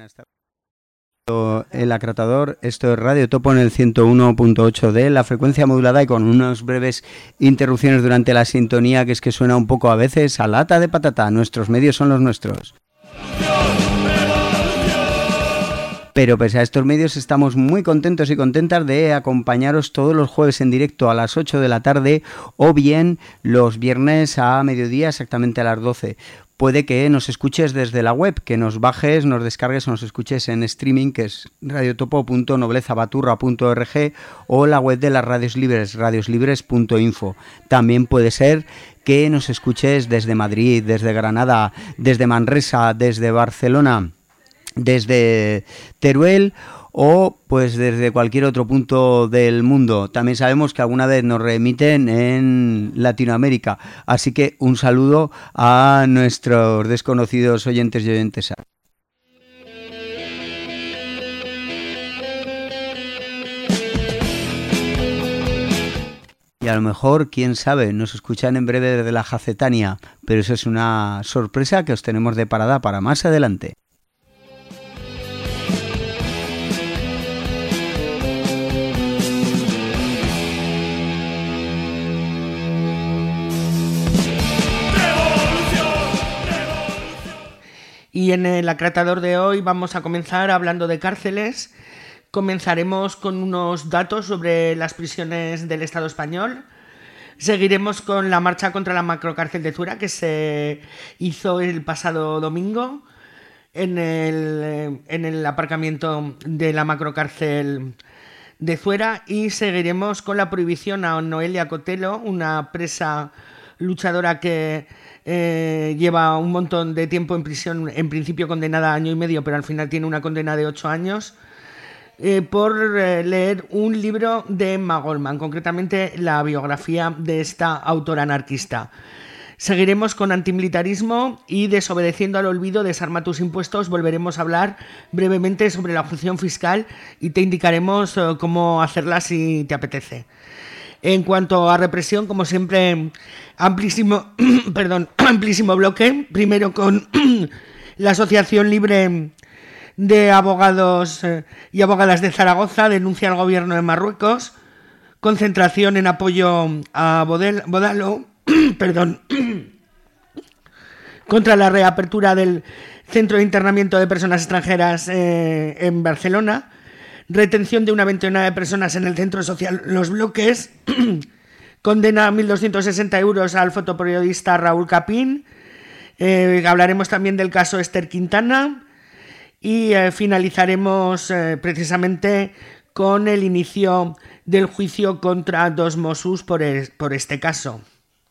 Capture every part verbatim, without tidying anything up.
está el acratador. Esto es Radio Topo en el ciento uno punto ocho de la frecuencia modulada y con unas breves interrupciones durante la sintonía, que es que suena un poco a veces a lata de patata. Nuestros medios son los nuestros. Pero pese a estos medios estamos muy contentos y contentas de acompañaros todos los jueves en directo a las ocho de la tarde o bien los viernes a mediodía exactamente a las doce. Puede que nos escuches desde la web, que nos bajes, nos descargues o nos escuches en streaming, que es radiotopo punto noblezabaturra punto org, o la web de las radios libres, radioslibres punto info. También puede ser que nos escuches desde Madrid, desde Granada, desde Manresa, desde Barcelona, desde Teruel o pues desde cualquier otro punto del mundo. También sabemos que alguna vez nos remiten en Latinoamérica, así que un saludo a nuestros desconocidos oyentes y oyentes. Y a lo mejor, quién sabe, nos escuchan en breve desde la Jacetania, pero eso es una sorpresa que os tenemos de parada para más adelante. Y en el acratador de hoy vamos a comenzar hablando de cárceles. Comenzaremos con unos datos sobre las prisiones del Estado español. Seguiremos con la marcha contra la macrocárcel de Zuera, que se hizo el pasado domingo en el, en el aparcamiento de la macrocárcel de Zuera. Y seguiremos con la prohibición a Noelia Cotelo, una presa luchadora que Eh, lleva un montón de tiempo en prisión, en principio condenada a año y medio, pero al final tiene una condena de ocho años, eh, por eh, leer un libro de Emma Goldman, concretamente la biografía de esta autora anarquista. Seguiremos con antimilitarismo y desobedeciendo al olvido, desarma tus impuestos. Volveremos a hablar brevemente sobre la objeción fiscal y te indicaremos eh, cómo hacerla si te apetece. En cuanto a represión, como siempre, amplísimo, perdón, amplísimo bloque. Primero con la Asociación Libre de Abogados y Abogadas de Zaragoza, denuncia al gobierno de Marruecos. Concentración en apoyo a Bodel, Bodalo, perdón, contra la reapertura del Centro de Internamiento de Personas Extranjeras eh, en Barcelona. Retención de una veintena de personas en el centro social Los Bloques. Condena a mil doscientos sesenta euros al fotoperiodista Raúl Capín. Eh, hablaremos también del caso Esther Quintana. Y eh, finalizaremos eh, precisamente con el inicio del juicio contra dos Mossos por, el, por este caso.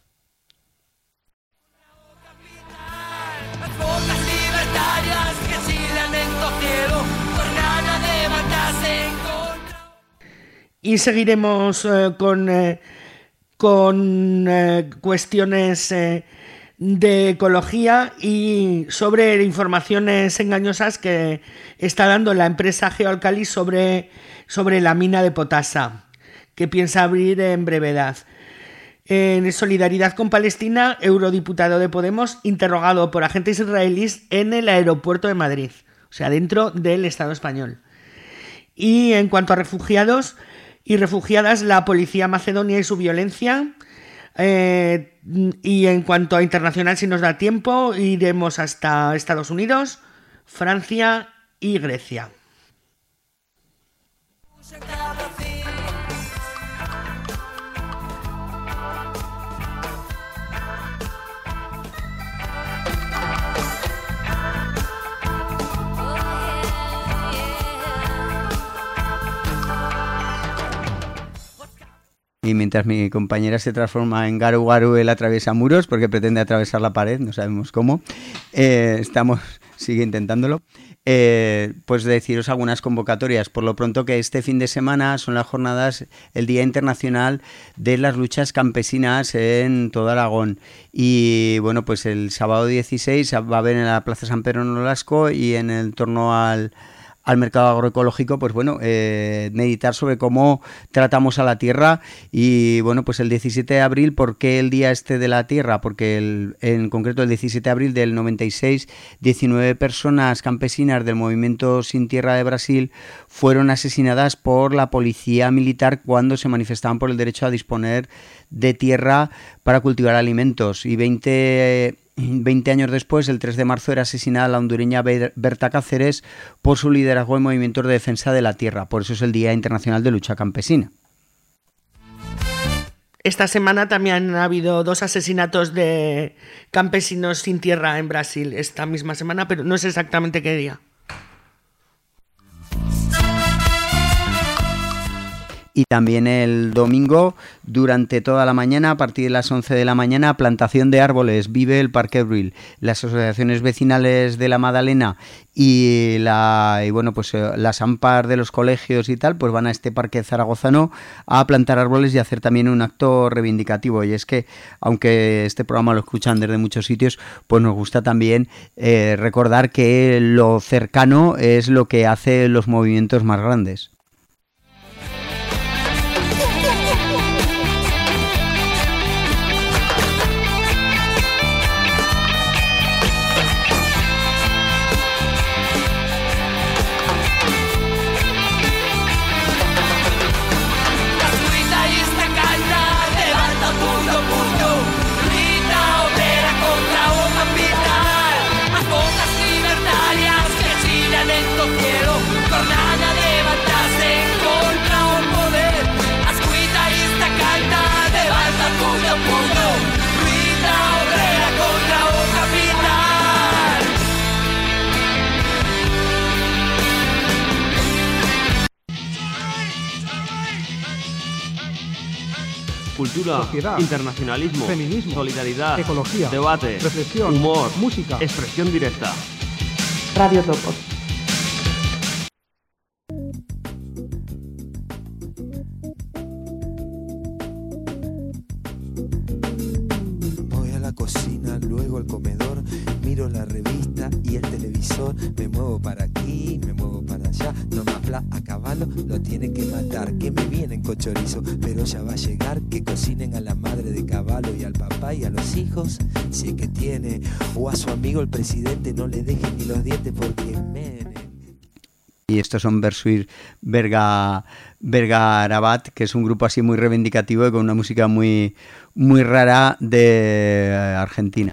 Y seguiremos eh, con, eh, con eh, cuestiones eh, de ecología y sobre informaciones engañosas que está dando la empresa Geoalcali sobre, sobre la mina de Potasa, que piensa abrir en brevedad. En solidaridad con Palestina, eurodiputado de Podemos interrogado por agentes israelíes en el aeropuerto de Madrid, o sea, dentro del Estado español. Y en cuanto a refugiados y refugiadas, la policía macedonia y su violencia. Eh, y en cuanto a internacional, si nos da tiempo, iremos hasta Estados Unidos, Francia y Grecia. Y mientras mi compañera se transforma en Garu Garu, él atraviesa muros porque pretende atravesar la pared, no sabemos cómo. Eh, estamos, sigue intentándolo. Eh, pues deciros algunas convocatorias. Por lo pronto, que este fin de semana son las jornadas, el Día Internacional de las Luchas Campesinas en todo Aragón. Y bueno, pues el sábado dieciséis va a haber en la Plaza San Pedro Nolasco y en el torno al... al mercado agroecológico, pues bueno, eh, meditar sobre cómo tratamos a la tierra. Y bueno, pues el diecisiete de abril, ¿por qué el día este de la tierra? Porque el, en concreto el diecisiete de abril del noventa y seis, diecinueve personas campesinas del movimiento Sin Tierra de Brasil fueron asesinadas por la policía militar cuando se manifestaban por el derecho a disponer de tierra para cultivar alimentos. Y veinte años después, el tres de marzo, era asesinada la hondureña Berta Cáceres por su liderazgo en movimientos de defensa de la tierra. Por eso es el Día Internacional de Lucha Campesina. Esta semana también ha habido dos asesinatos de campesinos sin tierra en Brasil, esta misma semana, pero no sé exactamente qué día. Y también el domingo, durante toda la mañana, a partir de las once de la mañana, plantación de árboles, vive el Parque Bril. Las asociaciones vecinales de la Madalena y, la, y bueno, pues las AMPAR de los colegios y tal, pues van a este parque zaragozano a plantar árboles y hacer también un acto reivindicativo. Y es que, aunque este programa lo escuchan desde muchos sitios, pues nos gusta también eh, recordar que lo cercano es lo que hace los movimientos más grandes. Cultura, sociedad, internacionalismo, feminismo, solidaridad, ecología, debate, reflexión, humor, música, expresión directa. Radio Topos. Voy a la cocina, luego al comedor, miro la revista y el televisor, me muevo para aquí, me muevo para allá, no me habla a caballo, lo tienen que matar, que me vienen con chorizo, pero ya va a llegar, que cocinen a la madre de caballo y al papá y a los hijos, si es que tiene, o a su amigo el presidente, no le dejen ni los dientes porque Menem. Y estos son Bersuit Verga, Vergarabat, que es un grupo así muy reivindicativo y con una música muy, muy rara de Argentina.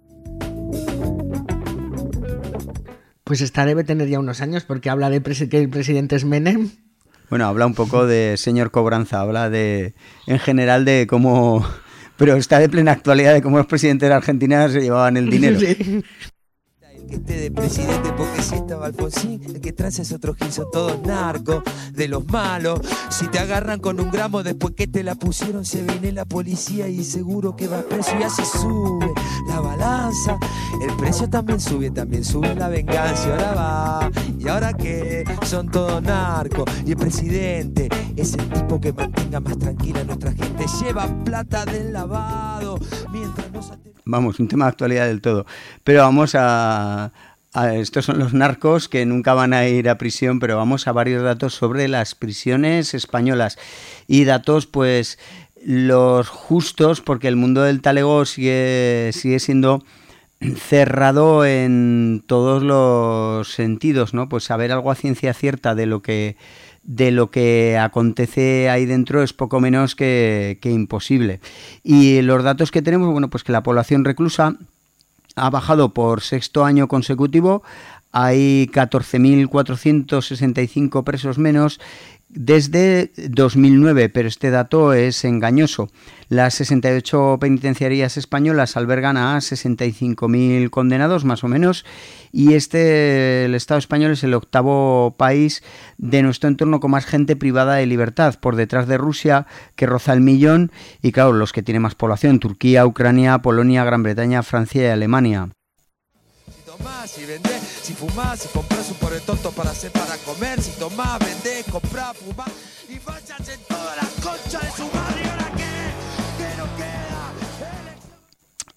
Pues esta debe tener ya unos años porque habla de pres- que el presidente es Menem. Bueno, habla un poco de señor Cobranza, habla de, en general, de cómo, pero está de plena actualidad de cómo los presidentes de Argentina se llevaban el dinero. Sí. Que esté de presidente porque si estaba Alfonsín, el que trae es otro gil, son todos narcos, de los malos. Si te agarran con un gramo después que te la pusieron, se viene la policía y seguro que vas preso y así sube la balanza. El precio también sube, también sube la venganza y ahora va. Y ahora que son todos narcos y el presidente es el tipo que mantenga más tranquila a nuestra gente, lleva plata del lavado mientras nos ate- Vamos, un tema de actualidad del todo. Pero vamos a, a... Estos son los narcos que nunca van a ir a prisión, pero vamos a varios datos sobre las prisiones españolas. Y datos, pues, los justos, porque el mundo del talego sigue, sigue siendo cerrado en todos los sentidos, ¿no? Pues saber algo a ciencia cierta de lo que... de lo que acontece ahí dentro es poco menos que, que imposible. Y los datos que tenemos, bueno, pues que la población reclusa ha bajado por sexto año consecutivo, hay catorce mil cuatrocientos sesenta y cinco presos menos desde dos mil nueve, pero este dato es engañoso. Las sesenta y ocho penitenciarías españolas albergan a sesenta y cinco mil condenados, más o menos, y este, el Estado español es el octavo país de nuestro entorno con más gente privada de libertad, por detrás de Rusia, que roza el millón, y claro, los que tienen más población, Turquía, Ucrania, Polonia, Gran Bretaña, Francia y Alemania. tomás, si vendés, si fumás, si comprás un pobre tonto para hacer para comer, si tomás, vendés, comprás, fumás y fachas en toda la concha de su madre. ¿Ahora qué? ¿Qué nos queda?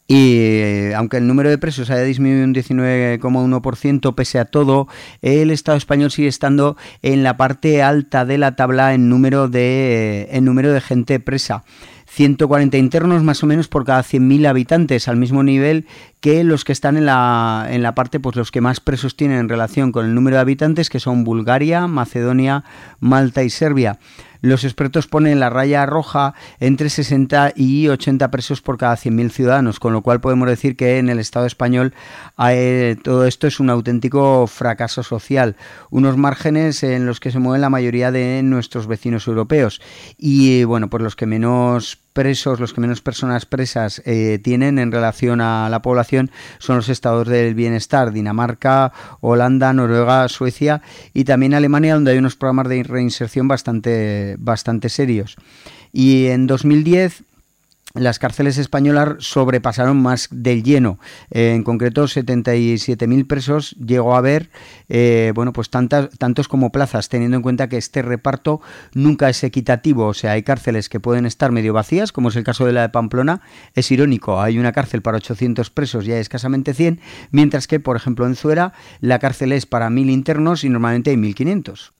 Y eh, aunque el número de presos haya disminuido un diecinueve coma uno por ciento, pese a todo, el Estado español sigue estando en la parte alta de la tabla en número de, en número de gente presa. ciento cuarenta internos más o menos por cada cien mil habitantes, al mismo nivel que los que están en la, en la parte, pues los que más presos tienen en relación con el número de habitantes, que son Bulgaria, Macedonia, Malta y Serbia. Los expertos ponen la raya roja entre sesenta y ochenta presos por cada cien mil ciudadanos, con lo cual podemos decir que en el Estado español eh, todo esto es un auténtico fracaso social, unos márgenes en los que se mueven la mayoría de nuestros vecinos europeos. Y bueno, pues los que menos presos, los que menos personas presas eh, tienen en relación a la población son los estados del bienestar: Dinamarca, Holanda, Noruega, Suecia y también Alemania, donde hay unos programas de reinserción bastante, bastante serios. Y en dos mil diez las cárceles españolas sobrepasaron más del lleno. Eh, en concreto, setenta y siete mil presos llegó a haber, eh, bueno, pues tantas, tantos como plazas, teniendo en cuenta que este reparto nunca es equitativo. O sea, hay cárceles que pueden estar medio vacías, como es el caso de la de Pamplona. Es irónico, hay una cárcel para ochocientos presos y hay escasamente cien, mientras que, por ejemplo, en Zuera, la cárcel es para mil internos y normalmente hay mil quinientos.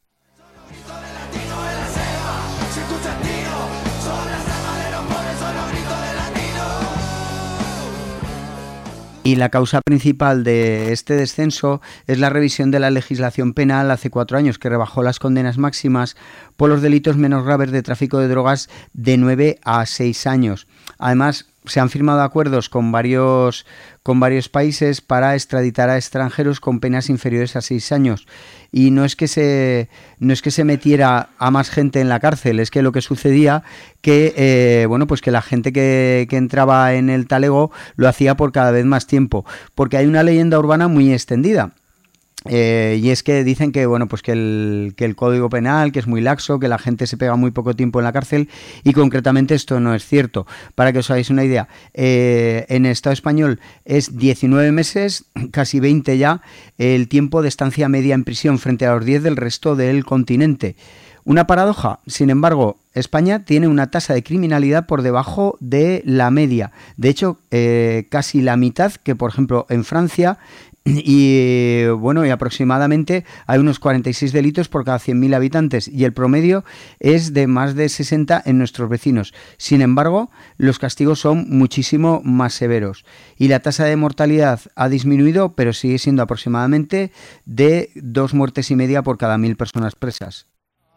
Y la causa principal de este descenso es la revisión de la legislación penal hace cuatro años, que rebajó las condenas máximas por los delitos menos graves de tráfico de drogas de nueve a seis años. Además, se han firmado acuerdos con varios, con varios países para extraditar a extranjeros con penas inferiores a seis años. Y no es que se no es que se metiera a más gente en la cárcel, es que lo que sucedía que eh, bueno, pues que la gente que, que entraba en el talego lo hacía por cada vez más tiempo, porque hay una leyenda urbana muy extendida. Eh, y es que dicen que bueno, pues que el, que el Código Penal, que es muy laxo, que la gente se pega muy poco tiempo en la cárcel, y concretamente esto no es cierto. Para que os hagáis una idea, eh, en el Estado español es diecinueve meses, casi veinte ya, el tiempo de estancia media en prisión frente a los diez del resto del continente. Una paradoja, sin embargo, España tiene una tasa de criminalidad por debajo de la media. De hecho, eh, casi la mitad que, por ejemplo, en Francia. Y bueno, y aproximadamente hay unos cuarenta y seis delitos por cada cien mil habitantes, y el promedio es de más de sesenta en nuestros vecinos. Sin embargo, los castigos son muchísimo más severos y la tasa de mortalidad ha disminuido, pero sigue siendo aproximadamente de dos muertes y media por cada mil personas presas.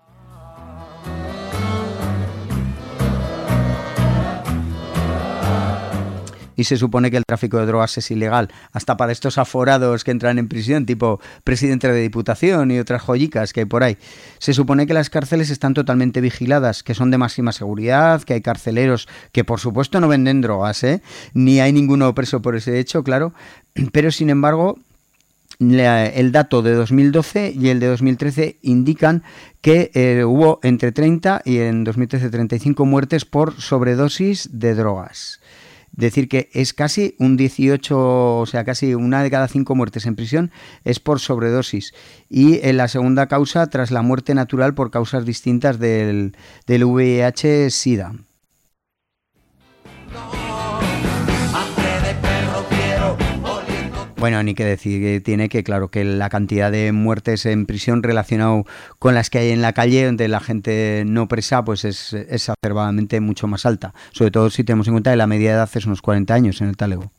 Y se supone que el tráfico de drogas es ilegal, hasta para estos aforados que entran en prisión, tipo presidente de Diputación y otras joyicas que hay por ahí. Se supone que las cárceles están totalmente vigiladas, que son de máxima seguridad, que hay carceleros que por supuesto no venden drogas, ¿eh? Ni hay ninguno preso por ese hecho, claro, pero sin embargo el dato de dos mil doce y el de dos mil trece indican que eh, hubo entre treinta y en dos mil trece treinta y cinco muertes por sobredosis de drogas. Decir que es casi un dieciocho, o sea, casi una de cada cinco muertes en prisión es por sobredosis. Y en la segunda causa, tras la muerte natural por causas distintas del, del V I H SIDA. Bueno, ni que decir que tiene que, claro, que la cantidad de muertes en prisión relacionado con las que hay en la calle, donde la gente no presa, pues es exacerbadamente mucho más alta. Sobre todo si tenemos en cuenta que la media de edad es unos cuarenta años en el talego.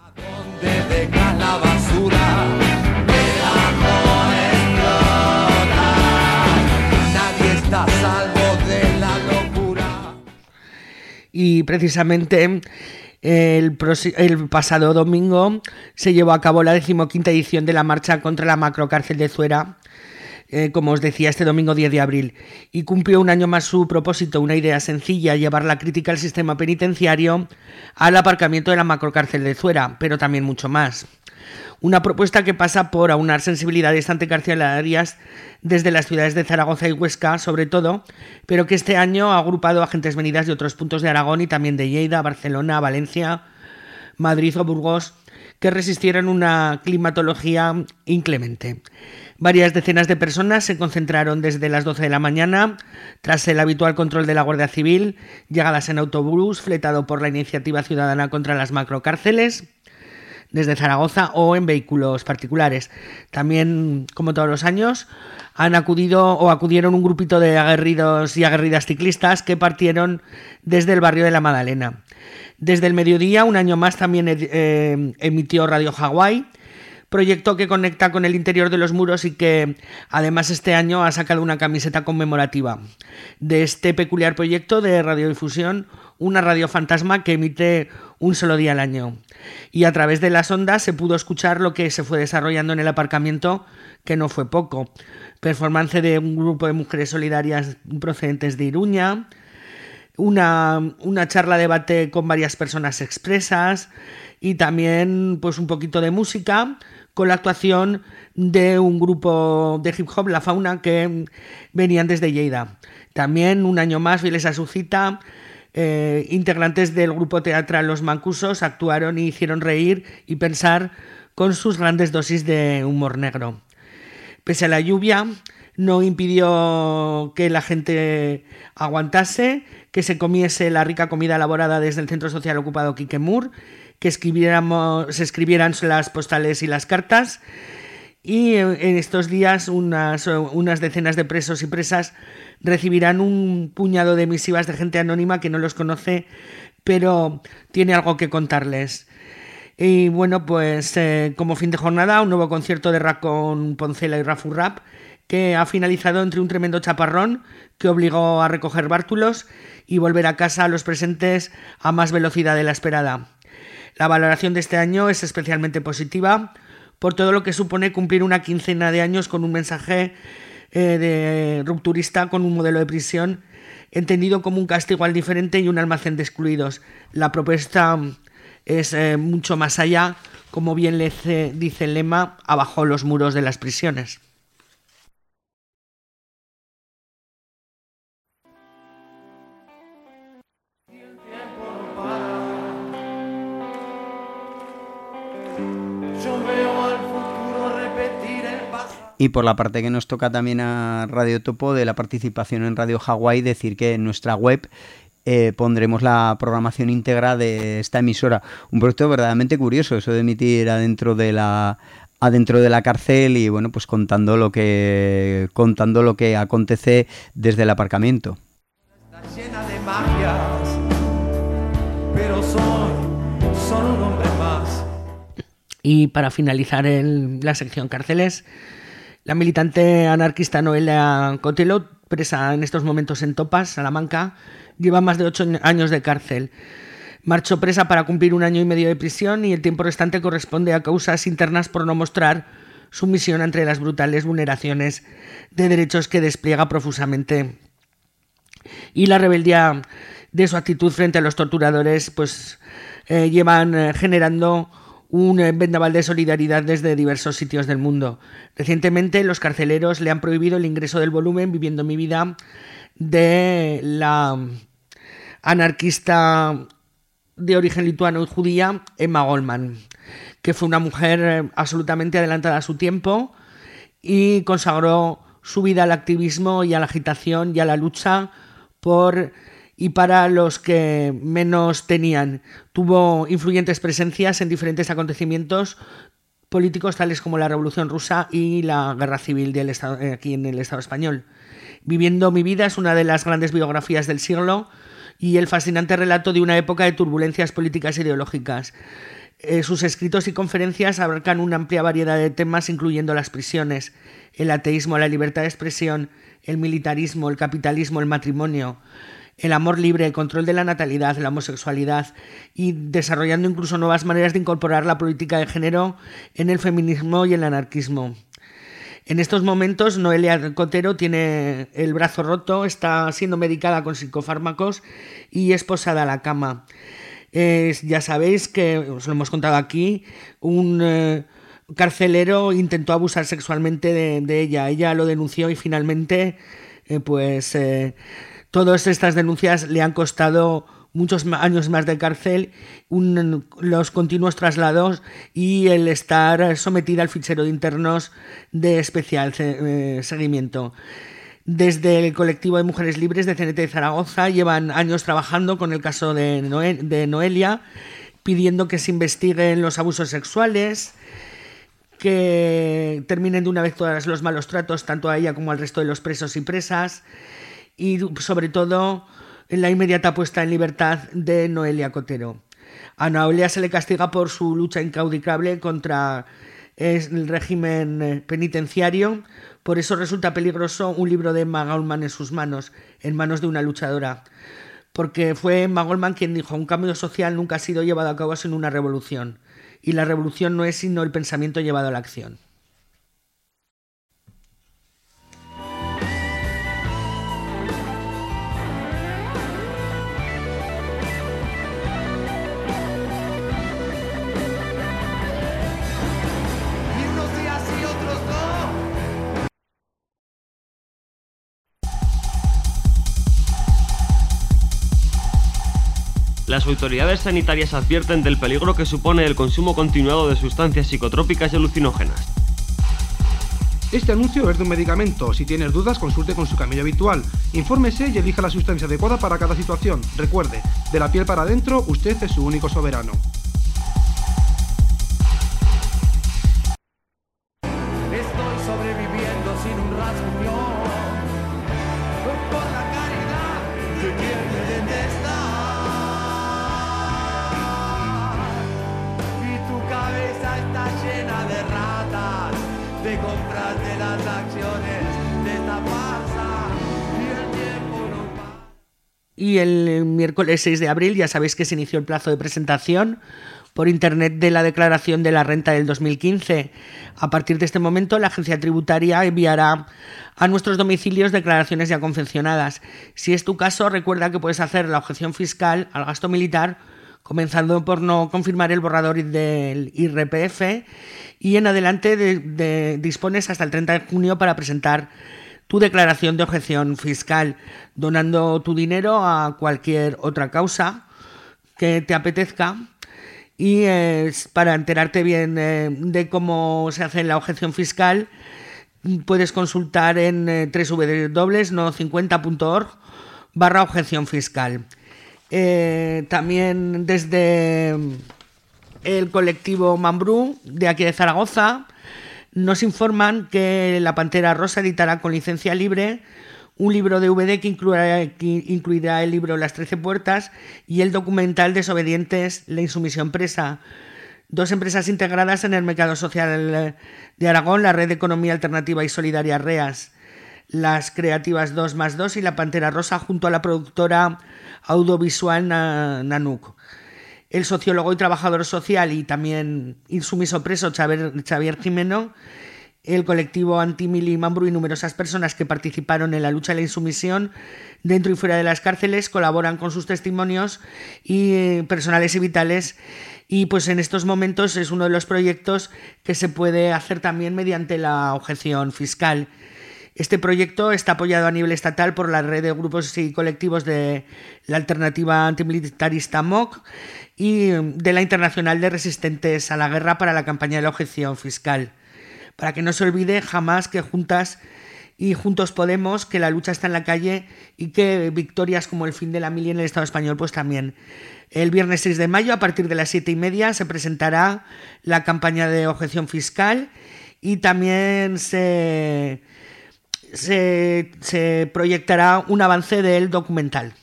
Y precisamente El, el pasado domingo se llevó a cabo la decimoquinta edición de la marcha contra la macrocárcel de Zuera, eh, como os decía, este domingo diez de abril, y cumplió un año más su propósito, una idea sencilla: llevar la crítica al sistema penitenciario al aparcamiento de la macrocárcel de Zuera, pero también mucho más. Una propuesta que pasa por aunar sensibilidades anticarcelarias desde las ciudades de Zaragoza y Huesca, sobre todo, pero que este año ha agrupado a gentes venidas de otros puntos de Aragón y también de Lleida, Barcelona, Valencia, Madrid o Burgos, que resistieran una climatología inclemente. Varias decenas de personas se concentraron desde las doce de la mañana, tras el habitual control de la Guardia Civil, llegadas en autobús fletado por la Iniciativa Ciudadana contra las Macrocárceles, desde Zaragoza, o en vehículos particulares. También, como todos los años, han acudido o acudieron un grupito de aguerridos y aguerridas ciclistas que partieron desde el barrio de la Madalena. Desde el mediodía, un año más, también eh, emitió Radio Hawái, proyecto que conecta con el interior de los muros y que además este año ha sacado una camiseta conmemorativa de este peculiar proyecto de radiodifusión, una radio fantasma que emite un solo día al año. Y a través de las ondas se pudo escuchar lo que se fue desarrollando en el aparcamiento, que no fue poco. Performance de un grupo de mujeres solidarias procedentes de Iruña, una, una charla debate con varias personas expresas y también pues un poquito de música, con la actuación de un grupo de hip hop, La Fauna, que venían desde Lleida. También, un año más, fieles a su cita, eh, integrantes del grupo teatral Los Mancusos actuaron y hicieron reír y pensar con sus grandes dosis de humor negro. Pese a la lluvia, no impidió que la gente aguantase, que se comiese la rica comida elaborada desde el Centro Social Ocupado Quiquemur, que escribiéramos, se escribieran las postales y las cartas, y en estos días unas, unas decenas de presos y presas recibirán un puñado de misivas de gente anónima que no los conoce, pero tiene algo que contarles. Y bueno, pues eh, como fin de jornada, un nuevo concierto de Racón Poncela y Rafu Rap, que ha finalizado entre un tremendo chaparrón que obligó a recoger bártulos y volver a casa a los presentes a más velocidad de la esperada. La valoración de este año es especialmente positiva por todo lo que supone cumplir una quincena de años con un mensaje eh, de rupturista, con un modelo de prisión entendido como un castigo al diferente y un almacén de excluidos. La propuesta es eh, mucho más allá, como bien le dice el lema, abajo los muros de las prisiones. Y por la parte que nos toca también a Radio Topo de la participación en Radio Hawái, decir que en nuestra web eh, pondremos la programación íntegra de esta emisora. Un proyecto verdaderamente curioso, eso de emitir adentro de la adentro de la cárcel y bueno, pues contando lo que contando lo que acontece desde el aparcamiento. Está llena de magias, pero soy solo un hombre más. Y para finalizar el, la sección cárceles, la militante anarquista Noelia Cotelo, presa en estos momentos en Topas, Salamanca, lleva más de ocho años de cárcel. Marchó presa para cumplir un año y medio de prisión y el tiempo restante corresponde a causas internas por no mostrar sumisión ante las brutales vulneraciones de derechos que despliega profusamente. Y la rebeldía de su actitud frente a los torturadores pues eh, llevan eh, generando un vendaval de solidaridad desde diversos sitios del mundo. Recientemente los carceleros le han prohibido el ingreso del volumen Viviendo mi vida de la anarquista de origen lituano y judía Emma Goldman, que fue una mujer absolutamente adelantada a su tiempo y consagró su vida al activismo y a la agitación y a la lucha por y para los que menos tenían. Tuvo influyentes presencias en diferentes acontecimientos políticos tales como la Revolución Rusa y la Guerra Civil del Estado, aquí en el Estado español. Viviendo mi vida es una de las grandes biografías del siglo y el fascinante relato de una época de turbulencias políticas e ideológicas. Eh, sus escritos y conferencias abarcan una amplia variedad de temas, incluyendo las prisiones, el ateísmo, la libertad de expresión, el militarismo, el capitalismo, el matrimonio, el amor libre, el control de la natalidad, la homosexualidad y desarrollando incluso nuevas maneras de incorporar la política de género en el feminismo y el anarquismo. En estos momentos Noelia Cotelo tiene el brazo roto, está siendo medicada con psicofármacos y es posada a la cama. Eh, ya sabéis que, os lo hemos contado aquí, un eh, carcelero intentó abusar sexualmente de, de ella. Ella lo denunció y finalmente eh, pues... Eh, Todas estas denuncias le han costado muchos años más de cárcel, un, los continuos traslados y el estar sometida al fichero de internos de especial eh, seguimiento. Desde el colectivo de Mujeres Libres de C N T de Zaragoza llevan años trabajando con el caso de, Noe- de Noelia, pidiendo que se investiguen los abusos sexuales, que terminen de una vez todos los malos tratos tanto a ella como al resto de los presos y presas, y sobre todo en la inmediata puesta en libertad de Noelia Cotero. A Noelia se le castiga por su lucha incaudicable contra el régimen penitenciario, por eso resulta peligroso un libro de Emma Goldman en sus manos, en manos de una luchadora, porque fue Emma Goldman quien dijo: un cambio social nunca ha sido llevado a cabo sin una revolución, y la revolución no es sino el pensamiento llevado a la acción. Las autoridades sanitarias advierten del peligro que supone el consumo continuado de sustancias psicotrópicas y alucinógenas. Este anuncio es de un medicamento. Si tienes dudas, consulte con su camello habitual. Infórmese y elija la sustancia adecuada para cada situación. Recuerde, de la piel para adentro, usted es su único soberano. Estoy sobreviviendo sin un rasguño por la caridad de quien me detesta. Y tu cabeza está llena de ratas, de compras de las acciones de esta farsa. Y el tiempo no pasa. Y el miércoles seis de abril ya sabéis que se inició el plazo de presentación por internet de la declaración de la renta del dos mil quince. A partir de este momento, la agencia tributaria enviará a nuestros domicilios declaraciones ya confeccionadas. Si es tu caso, recuerda que puedes hacer la objeción fiscal al gasto militar, comenzando por no confirmar el borrador del I R P F, y en adelante de, de, dispones hasta el treinta de junio para presentar tu declaración de objeción fiscal, donando tu dinero a cualquier otra causa que te apetezca. Y eh, para enterarte bien eh, de cómo se hace la objeción fiscal, puedes consultar en eh, doble u doble u doble u punto no cincuenta punto org barra objeción fiscal. Eh, también desde el colectivo Mambrú de aquí de Zaragoza nos informan que La Pantera Rosa editará con licencia libre un libro de D V D que incluirá, que incluirá el libro Las Trece Puertas y el documental Desobedientes, la insumisión presa. Dos empresas integradas en el mercado social de Aragón, la Red de Economía Alternativa y Solidaria REAS, Las Creativas dos más dos y La Pantera Rosa, junto a la productora audiovisual Nanuk. El sociólogo y trabajador social y también insumiso preso Xavier, Xavier Jimeno, el colectivo Antimili Mambrú y numerosas personas que participaron en la lucha de la insumisión dentro y fuera de las cárceles colaboran con sus testimonios y eh, personales y vitales, y pues en estos momentos es uno de los proyectos que se puede hacer también mediante la objeción fiscal. Este proyecto está apoyado a nivel estatal por la red de grupos y colectivos de la alternativa antimilitarista M O C y de la Internacional de Resistentes a la Guerra para la campaña de la objeción fiscal. Para que no se olvide jamás que juntas y juntos podemos, que la lucha está en la calle y que victorias como el fin de la mili en el Estado español pues también. El viernes seis de mayo a partir de las siete y media se presentará la campaña de objeción fiscal y también se, se, se proyectará un avance del documental.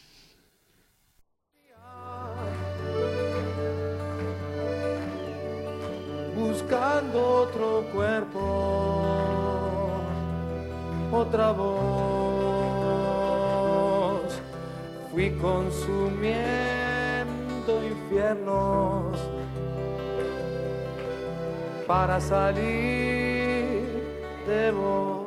Buscando otro cuerpo, otra voz, fui consumiendo infiernos para salir de vos.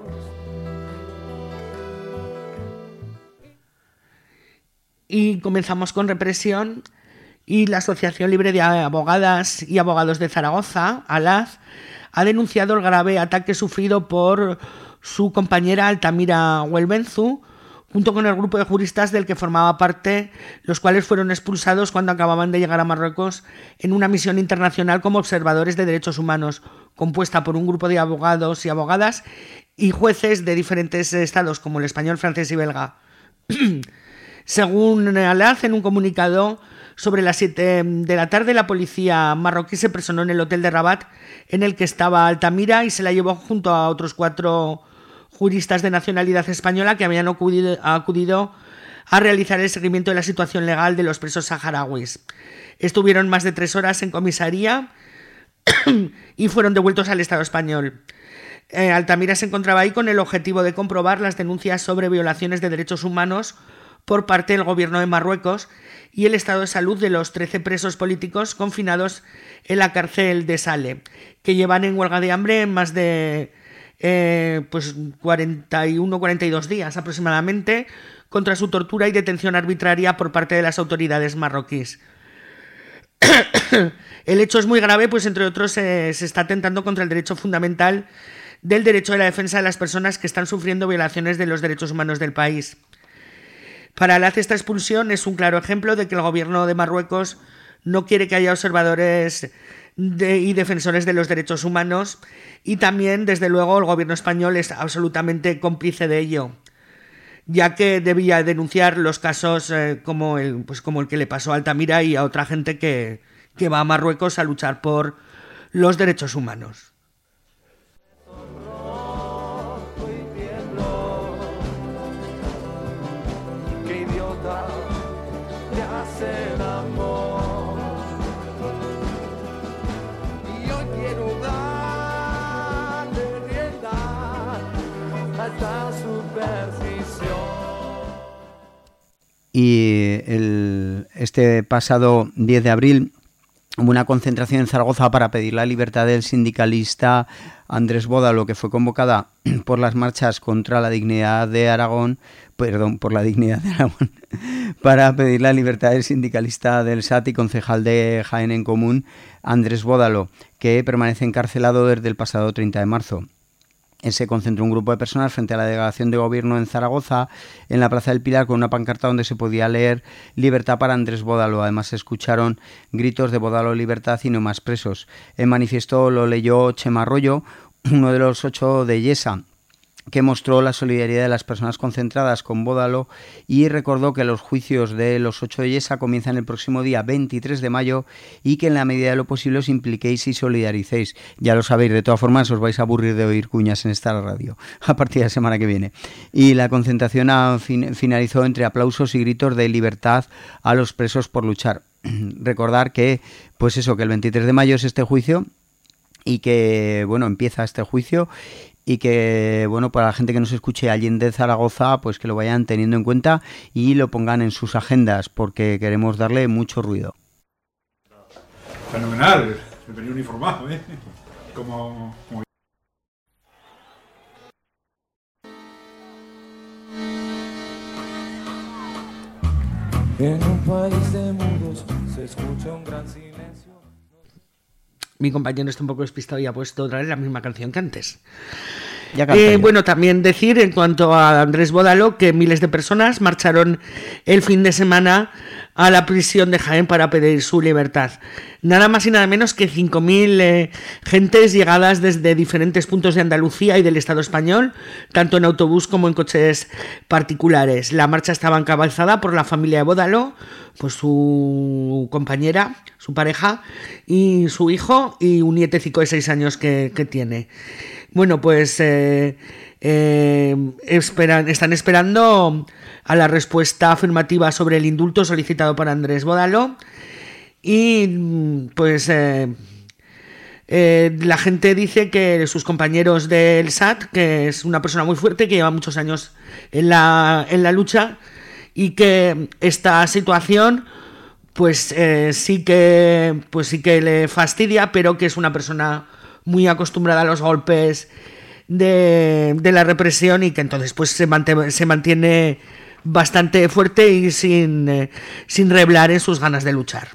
Y comenzamos con represión. Y la Asociación Libre de Abogadas y Abogados de Zaragoza, ALAZ, ha denunciado el grave ataque sufrido por su compañera Altamira Huelbenzu junto con el grupo de juristas del que formaba parte, los cuales fueron expulsados cuando acababan de llegar a Marruecos en una misión internacional como observadores de derechos humanos, compuesta por un grupo de abogados y abogadas y jueces de diferentes estados, como el español, francés y belga. Según Alaz, en un comunicado, sobre las siete de la tarde, la policía marroquí se personó en el hotel de Rabat en el que estaba Altamira y se la llevó junto a otros cuatro juristas de nacionalidad española que habían acudido, acudido a realizar el seguimiento de la situación legal de los presos saharauis. Estuvieron más de tres horas en comisaría y fueron devueltos al Estado español. Eh, Altamira se encontraba ahí con el objetivo de comprobar las denuncias sobre violaciones de derechos humanos por parte del gobierno de Marruecos y el estado de salud de los trece presos políticos confinados en la cárcel de Sale, que llevan en huelga de hambre más de eh, pues cuarenta y uno a cuarenta y dos días aproximadamente, contra su tortura y detención arbitraria por parte de las autoridades marroquíes. El hecho es muy grave, pues entre otros eh, se está atentando contra el derecho fundamental del derecho de la defensa de las personas que están sufriendo violaciones de los derechos humanos del país. Para Alaz, esta expulsión es un claro ejemplo de que el gobierno de Marruecos no quiere que haya observadores de, y defensores de los derechos humanos, y también, desde luego, el gobierno español es absolutamente cómplice de ello, ya que debía denunciar los casos eh, como, el, pues como el que le pasó a Altamira y a otra gente que, que va a Marruecos a luchar por los derechos humanos. Y el, este pasado diez de abril hubo una concentración en Zaragoza para pedir la libertad del sindicalista Andrés Bódalo, que fue convocada por las marchas contra la dignidad de Aragón, perdón, por la dignidad de Aragón, para pedir la libertad del sindicalista del S A T y concejal de Jaén en Común, Andrés Bódalo, que permanece encarcelado desde el pasado treinta de marzo. Se concentró un grupo de personas frente a la delegación de gobierno en Zaragoza, en la Plaza del Pilar, con una pancarta donde se podía leer "Libertad para Andrés Bódalo". Además se escucharon gritos de "Bódalo, libertad y no más presos". El manifiesto lo leyó Chema Arroyo, uno de los ocho de Yesa, que mostró la solidaridad de las personas concentradas con Bódalo y recordó que los juicios de los ocho de Yesa comienzan el próximo día veintitrés de mayo y que en la medida de lo posible os impliquéis y solidaricéis. Ya lo sabéis, de todas formas os vais a aburrir de oír cuñas en esta radio a partir de la semana que viene. Y la concentración fin- finalizó entre aplausos y gritos de libertad a los presos por luchar. Recordar que, pues eso, que el veintitrés de mayo es este juicio y que, bueno, empieza este juicio y que, bueno, para la gente que nos escuche allí en Zaragoza, pues que lo vayan teniendo en cuenta y lo pongan en sus agendas, porque queremos darle mucho ruido. Fenomenal, me venía uniformado, ¿eh? Como... como... En un país de mudos se escucha un gran silencio. Mi compañero está un poco despistado y ha puesto otra vez la misma canción que antes. Ya eh, bueno, también decir en cuanto a Andrés Bódalo que miles de personas marcharon el fin de semana a la prisión de Jaén para pedir su libertad. Nada más y nada menos que cinco mil eh, gentes llegadas desde diferentes puntos de Andalucía y del Estado español, tanto en autobús como en coches particulares. La marcha estaba encabezada por la familia de Bódalo, pues su compañera, su pareja y su hijo y un nietecico de seis años que, que tiene. Bueno, pues eh, eh, esperan, están esperando a la respuesta afirmativa sobre el indulto solicitado por Andrés Bódalo y pues eh, eh, la gente dice que sus compañeros del S A T, que es una persona muy fuerte que lleva muchos años en la, en la lucha y que esta situación pues eh, sí que pues sí que le fastidia, pero que es una persona muy acostumbrada a los golpes de, de la represión y que entonces pues se mantiene, se mantiene bastante fuerte y sin, eh, sin reblar en sus ganas de luchar.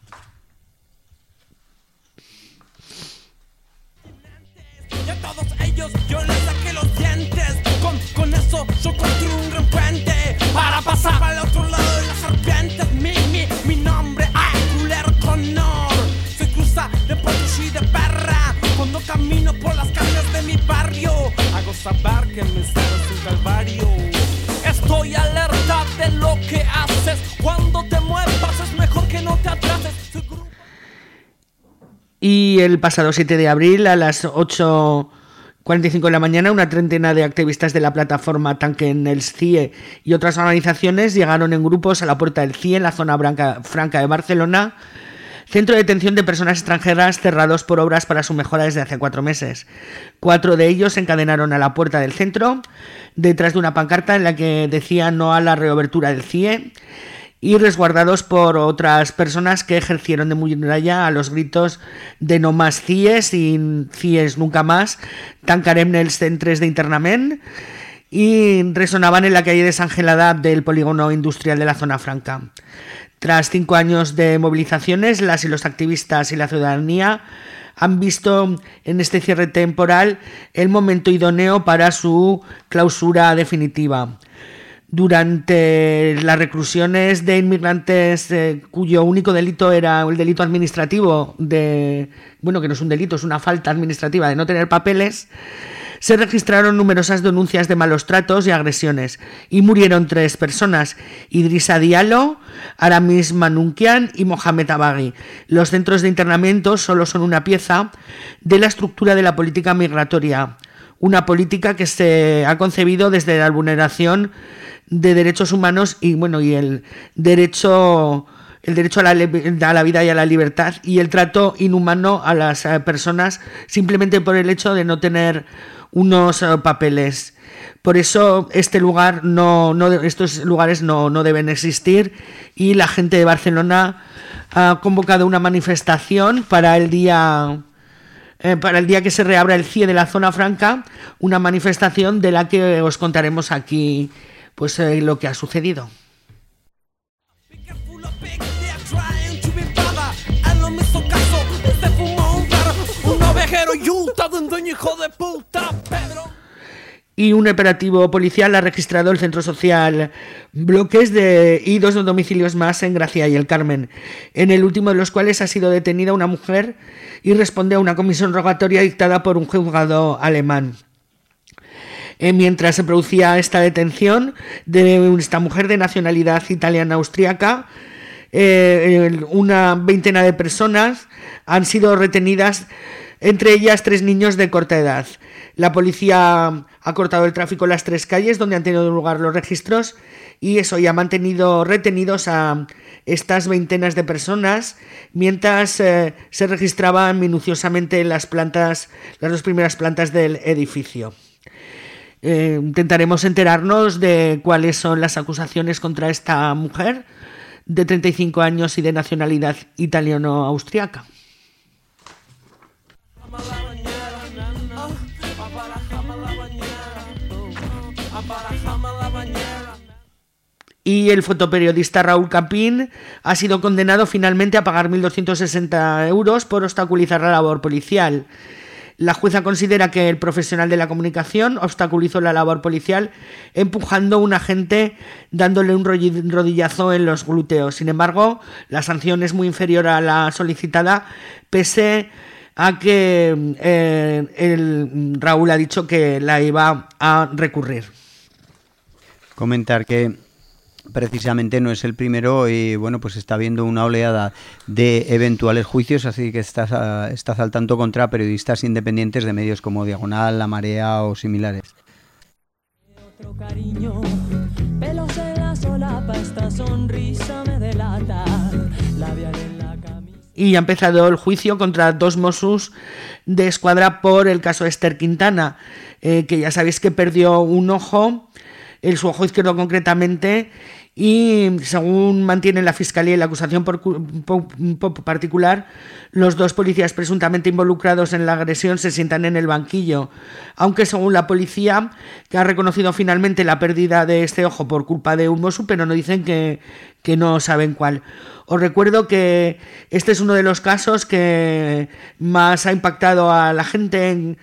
Y a todos ellos yo les saqué los dientes. Con, con eso yo construí un gran puente. este es mi, mi, mi nombre, ah, culero con honor. Soy cruza de pollo y de perra. Cuando camino por las calles de mi barrio, hago saber que mi ser es un calvario. Estoy alerta de lo que haces. Cuando te muevas es mejor que no te atrases. Y el pasado siete de abril a las ocho cuarenta y cinco de la mañana, una treintena de activistas de la plataforma Tanquen el C I E y otras organizaciones llegaron en grupos a la puerta del C I E en la zona franca, franca de Barcelona, centro de detención de personas extranjeras cerrados por obras para su mejora desde hace cuatro meses. Cuatro de ellos se encadenaron a la puerta del centro, detrás de una pancarta en la que decía no a la reobertura del C I E, y resguardados por otras personas que ejercieron de muralla a los gritos de no más C I Es y C I Es nunca más, tancarem els centres d'internament, y resonaban en la calle de San Gelada del polígono industrial de la zona franca. Tras cinco años de movilizaciones, las y los activistas y la ciudadanía han visto en este cierre temporal el momento idóneo para su clausura definitiva. Durante las reclusiones de inmigrantes eh, cuyo único delito era el delito administrativo de, bueno, que no es un delito, es una falta administrativa de no tener papeles, se registraron numerosas denuncias de malos tratos y agresiones y murieron tres personas: Idrissa Diallo, Aramis Manunkian y Mohamed Abaghi. Los centros de internamiento solo son una pieza de la estructura de la política migratoria, una política que se ha concebido desde la vulneración de derechos humanos y bueno y el derecho el derecho a la, a la vida y a la libertad, y el trato inhumano a las uh, personas simplemente por el hecho de no tener unos uh, papeles. Por eso este lugar no, no estos lugares no, no deben existir, y la gente de Barcelona ha convocado una manifestación para el día eh, para el día que se reabra el C I E de la zona franca, una manifestación de la que os contaremos aquí pues eh, lo que ha sucedido. Y un operativo policial ha registrado el centro social Bloques de, y dos domicilios más en Gracia y el Carmen, en el último de los cuales ha sido detenida una mujer y responde a una comisión rogatoria dictada por un juzgado alemán. Eh, mientras se producía esta detención de esta mujer de nacionalidad italiana-austríaca, eh, una veintena de personas han sido retenidas, entre ellas tres niños de corta edad. La policía ha cortado el tráfico en las tres calles donde han tenido lugar los registros, y eso, y ha mantenido retenidos a estas veintenas de personas mientras eh, se registraban minuciosamente las plantas, las dos primeras plantas del edificio. Eh, intentaremos enterarnos de cuáles son las acusaciones contra esta mujer de treinta y cinco años y de nacionalidad italiano-austriaca. Y el fotoperiodista Raúl Capín ha sido condenado finalmente a pagar mil doscientos sesenta euros por obstaculizar la labor policial. La jueza considera que el profesional de la comunicación obstaculizó la labor policial empujando a un agente dándole un rodillazo en los glúteos. Sin embargo, la sanción es muy inferior a la solicitada, pese a que eh, el Raúl ha dicho que la iba a recurrir. Comentar que precisamente no es el primero y bueno, pues está habiendo una oleada de eventuales juicios, así que estás, a, estás al tanto contra periodistas independientes de medios como Diagonal, La Marea o similares. Otro cariño, pelos en la solapa, esta sonrisa me delata, labial en la camisa. Y ha empezado el juicio contra dos Mossos de Escuadra por el caso Esther Quintana, eh, que ya sabéis que perdió un ojo, el su ojo izquierdo concretamente, y según mantiene la Fiscalía y la acusación por, por, por particular, los dos policías presuntamente involucrados en la agresión se sientan en el banquillo, aunque según la policía, que ha reconocido finalmente la pérdida de este ojo por culpa de un Mosu, pero no dicen que, que no saben cuál. Os recuerdo que este es uno de los casos que más ha impactado a la gente en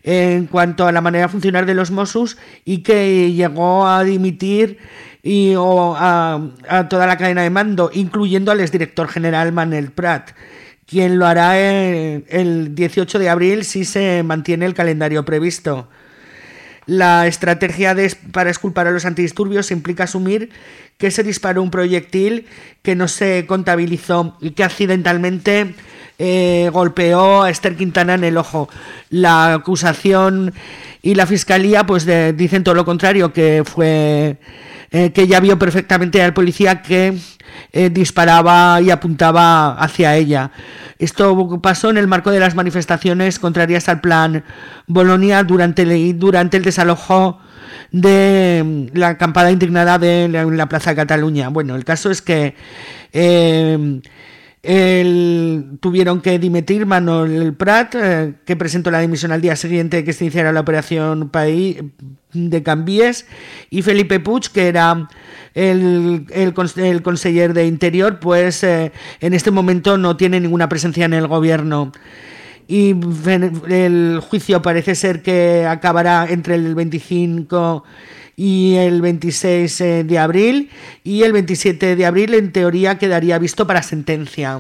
en cuanto a la manera de funcionar de los Mossos y que llegó a dimitir y, o a, a toda la cadena de mando, incluyendo al exdirector general Manel Prat, quien lo hará el, el dieciocho de abril si se mantiene el calendario previsto. La estrategia de, para exculpar a los antidisturbios implica asumir que se disparó un proyectil que no se contabilizó y que accidentalmente eh, golpeó a Esther Quintana en el ojo. La acusación y la fiscalía pues de, dicen todo lo contrario, que fue eh, que ya vio perfectamente al policía que eh, disparaba y apuntaba hacia ella. Esto pasó en el marco de las manifestaciones contrarias al plan Bolonia durante el, durante el desalojo de la acampada indignada de la, la Plaza de Cataluña. Bueno, el caso es que eh, el, tuvieron que dimitir Manel Prat, eh, que presentó la dimisión al día siguiente de que se iniciara la operación País de Cambies, y Felipe Puig, que era el, el, el conseller de Interior, pues eh, en este momento no tiene ninguna presencia en el gobierno. Y el juicio parece ser que acabará entre el veinticinco y el veintiséis de abril, y el veintisiete de abril en teoría quedaría visto para sentencia.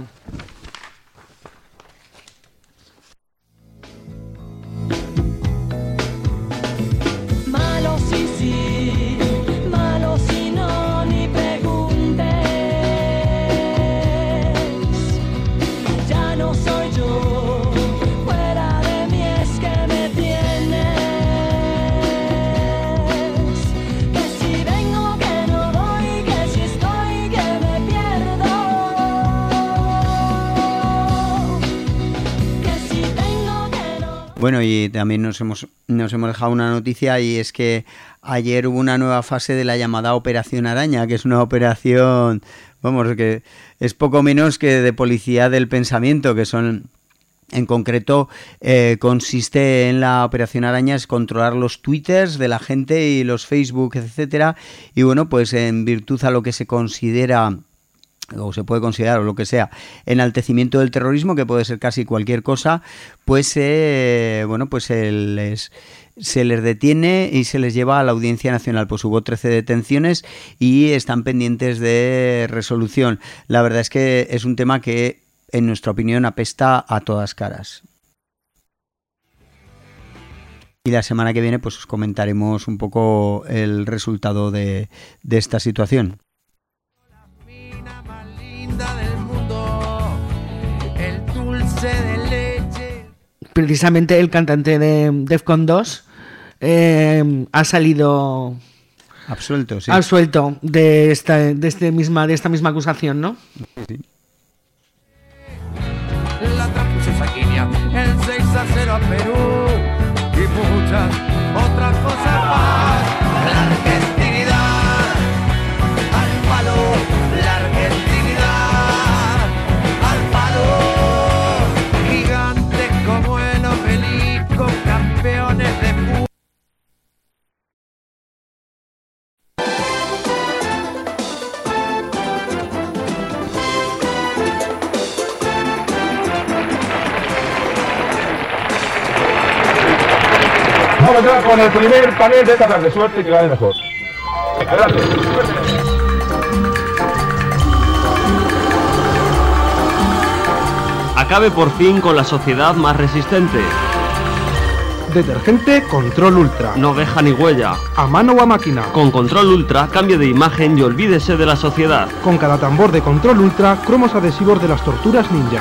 Malo sí, sí, malo si no, ni preguntes. Ya no soy yo, fuera de mí es que me tienes. Que si vengo, que no voy, que si estoy, que me pierdo. Que si tengo, que no. Bueno, y también nos hemos, nos hemos dejado una noticia, y es que ayer hubo una nueva fase de la llamada Operación Araña, que es una operación, vamos, que es poco menos que de policía del pensamiento, que son, en concreto, eh, consiste en la Operación Araña, es controlar los twitters de la gente y los Facebook, etcétera, y bueno, pues en virtud a lo que se considera, o se puede considerar, o lo que sea, enaltecimiento del terrorismo, que puede ser casi cualquier cosa, pues eh, bueno, pues se les, se les detiene y se les lleva a la Audiencia Nacional. Pues hubo trece detenciones y están pendientes de resolución. La verdad es que es un tema que, en nuestra opinión, apesta a todas caras. Y la semana que viene pues os comentaremos un poco el resultado de, de esta situación. Del mundo, el dulce de leche. Precisamente el cantante de Defcon dos eh, ha salido absuelto, sí. absuelto de esta, de este misma, de esta misma acusación, ¿no? Sí. La transfusión sanguínea, el seis a cero a Perú y muchas otras cosas más. La argentinidad al palo, la argentinidad al palo, gigantes como el obelisco, campeones de fútbol. Vamos ya con el primer panel de esta tarde. Suerte y que vaya mejor. Adelante. Acabe por fin con la sociedad más resistente. Detergente Control Ultra. No deja ni huella. A mano o a máquina. Con Control Ultra cambie de imagen y olvídese de la sociedad. Con cada tambor de Control Ultra, cromos adhesivos de las torturas ninja.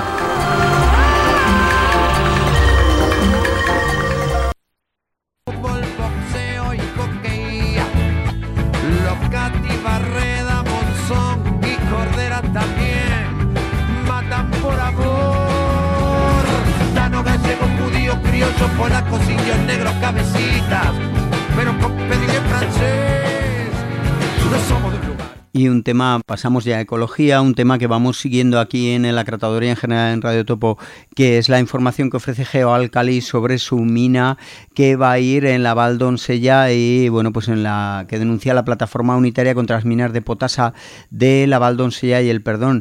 Polacos, indios, negros, cabecitas, pero con pediré francés, no somos de un lugar. Y un tema, pasamos ya a ecología, un tema que vamos siguiendo aquí en el Acratador y en general en Radio Topo, que es la información que ofrece GeoAlkali sobre su mina que va a ir en la Val d'Onsella y bueno, pues en la que denuncia la plataforma unitaria contra las minas de potasa de la Val d'Onsella y el Perdón,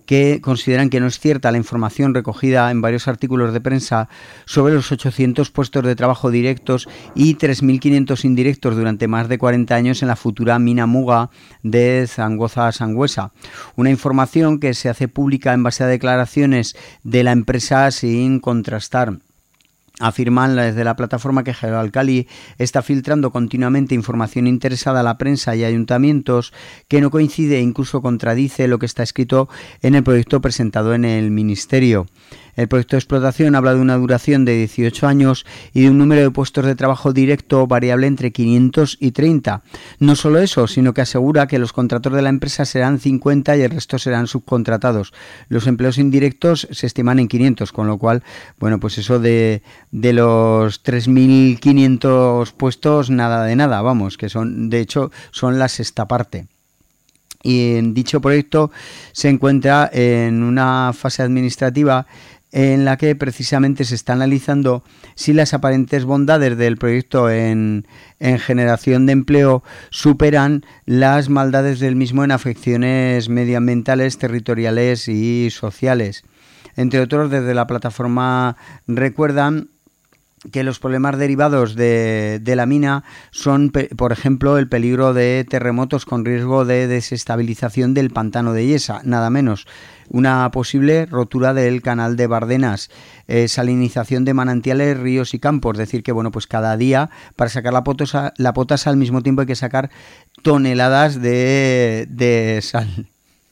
que consideran que no es cierta la información recogida en varios artículos de prensa sobre los ochocientos puestos de trabajo directos y tres mil quinientos indirectos durante más de cuarenta años en la futura mina Muga de Zangoza Sangüesa. Una información que se hace pública en base a declaraciones de la empresa sin contrastar. Afirman desde la plataforma que Geoalcali está filtrando continuamente información interesada a la prensa y ayuntamientos que no coincide e incluso contradice lo que está escrito en el proyecto presentado en el Ministerio. El proyecto de explotación habla de una duración de dieciocho años y de un número de puestos de trabajo directo variable entre quinientos y treinta. No solo eso, sino que asegura que los contratos de la empresa serán cincuenta y el resto serán subcontratados. Los empleos indirectos se estiman en quinientos, con lo cual, bueno, pues eso de, de los tres mil quinientos puestos, nada de nada, vamos, que son, de hecho, son la sexta parte. Y en dicho proyecto se encuentra en una fase administrativa en la que precisamente se está analizando si las aparentes bondades del proyecto en, en generación de empleo superan las maldades del mismo en afecciones medioambientales, territoriales y sociales. Entre otros, desde la plataforma recuerdan que los problemas derivados de, de la mina son, por ejemplo, el peligro de terremotos con riesgo de desestabilización del pantano de Yesa, nada menos, una posible rotura del canal de Bardenas, eh, salinización de manantiales, ríos y campos, es decir que bueno, pues cada día para sacar la potasa, la potasa al mismo tiempo hay que sacar toneladas de, de sal.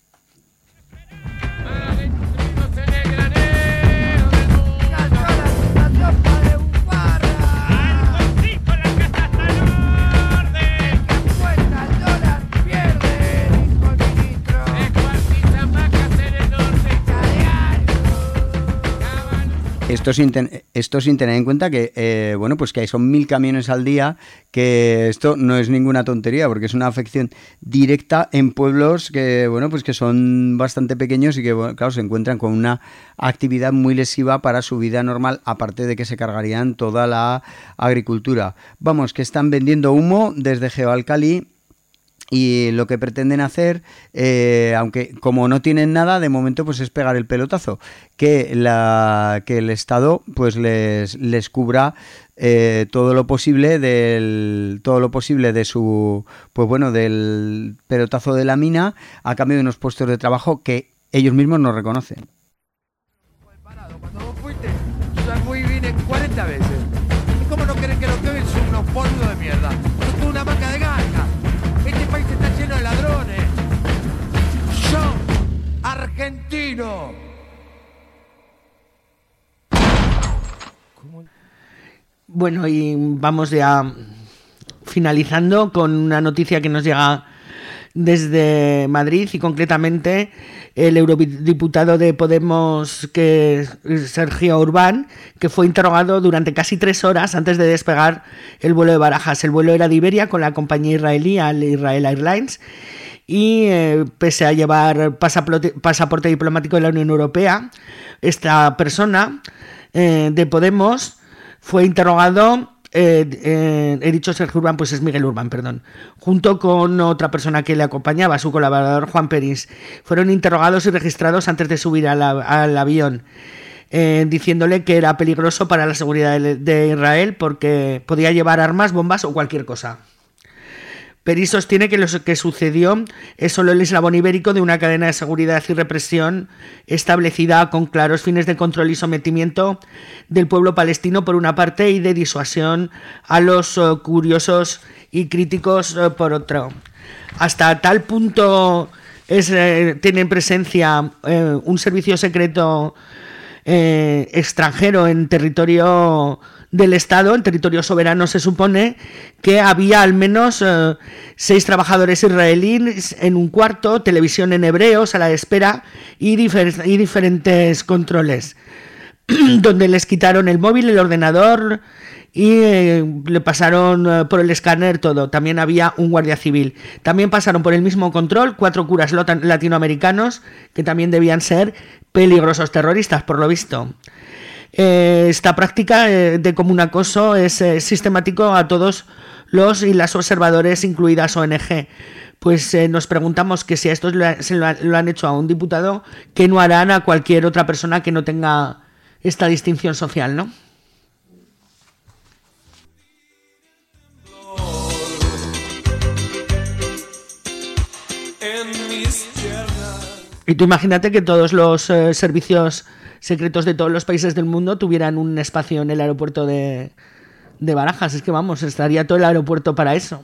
Esto sin, ten, esto sin tener en cuenta que eh, bueno, pues que son mil camiones al día, que esto no es ninguna tontería, porque es una afección directa en pueblos que bueno, pues que son bastante pequeños y que bueno, claro, se encuentran con una actividad muy lesiva para su vida normal, aparte de que se cargarían toda la agricultura. Vamos, que están vendiendo humo desde Geoalcali. Y lo que pretenden hacer, eh, aunque como no tienen nada, de momento pues es pegar el pelotazo, que la que el Estado pues les, les cubra eh, todo lo posible del todo lo posible de su pues bueno del pelotazo de la mina a cambio de unos puestos de trabajo que ellos mismos no reconocen. Cuando vos fuiste, yo muy vine cuarenta veces. ¿Cómo no querés que lo que ven son unos polvos de mierda? Son toda una maca de ganja. Este país está lleno de ladrones. Yo, argentino. Bueno, y vamos ya finalizando con una noticia que nos llega desde Madrid y concretamente el eurodiputado de Podemos, que Sergio Urbán, que fue interrogado durante casi tres horas antes de despegar el vuelo de Barajas. El vuelo era de Iberia con la compañía israelí Al Israel Airlines y eh, pese a llevar pasaporte, pasaporte diplomático de la Unión Europea, esta persona eh, de Podemos fue interrogado. Eh, eh, he dicho Sergio Urbán, pues es Miguel Urbán, perdón, junto con otra persona que le acompañaba, su colaborador Juan Peris. Fueron interrogados y registrados antes de subir al, al avión, eh, diciéndole que era peligroso para la seguridad de, de Israel porque podía llevar armas, bombas o cualquier cosa. Peris sostiene que lo que sucedió es solo el eslabón ibérico de una cadena de seguridad y represión establecida con claros fines de control y sometimiento del pueblo palestino por una parte y de disuasión a los uh, curiosos y críticos uh, por otro. Hasta tal punto es, eh, tiene presencia eh, un servicio secreto eh, extranjero en territorio del Estado, en territorio soberano, se supone que había al menos eh, seis trabajadores israelíes en un cuarto, televisión en hebreo, sala de espera y, difer- y diferentes controles, donde les quitaron el móvil, el ordenador y eh, le pasaron eh, por el escáner todo. También había un guardia civil. También pasaron por el mismo control cuatro curas latinoamericanos que también debían ser peligrosos terroristas, por lo visto. Eh, esta práctica eh, de común acoso es eh, sistemático a todos los y las observadores, incluidas O N G. Pues eh, nos preguntamos que si a estos lo, se lo, lo han hecho a un diputado, ¿qué no harán a cualquier otra persona que no tenga esta distinción social, ¿no? Y tú imagínate que todos los eh, servicios secretos de todos los países del mundo tuvieran un espacio en el aeropuerto de, de Barajas. Es que vamos, estaría todo el aeropuerto para eso.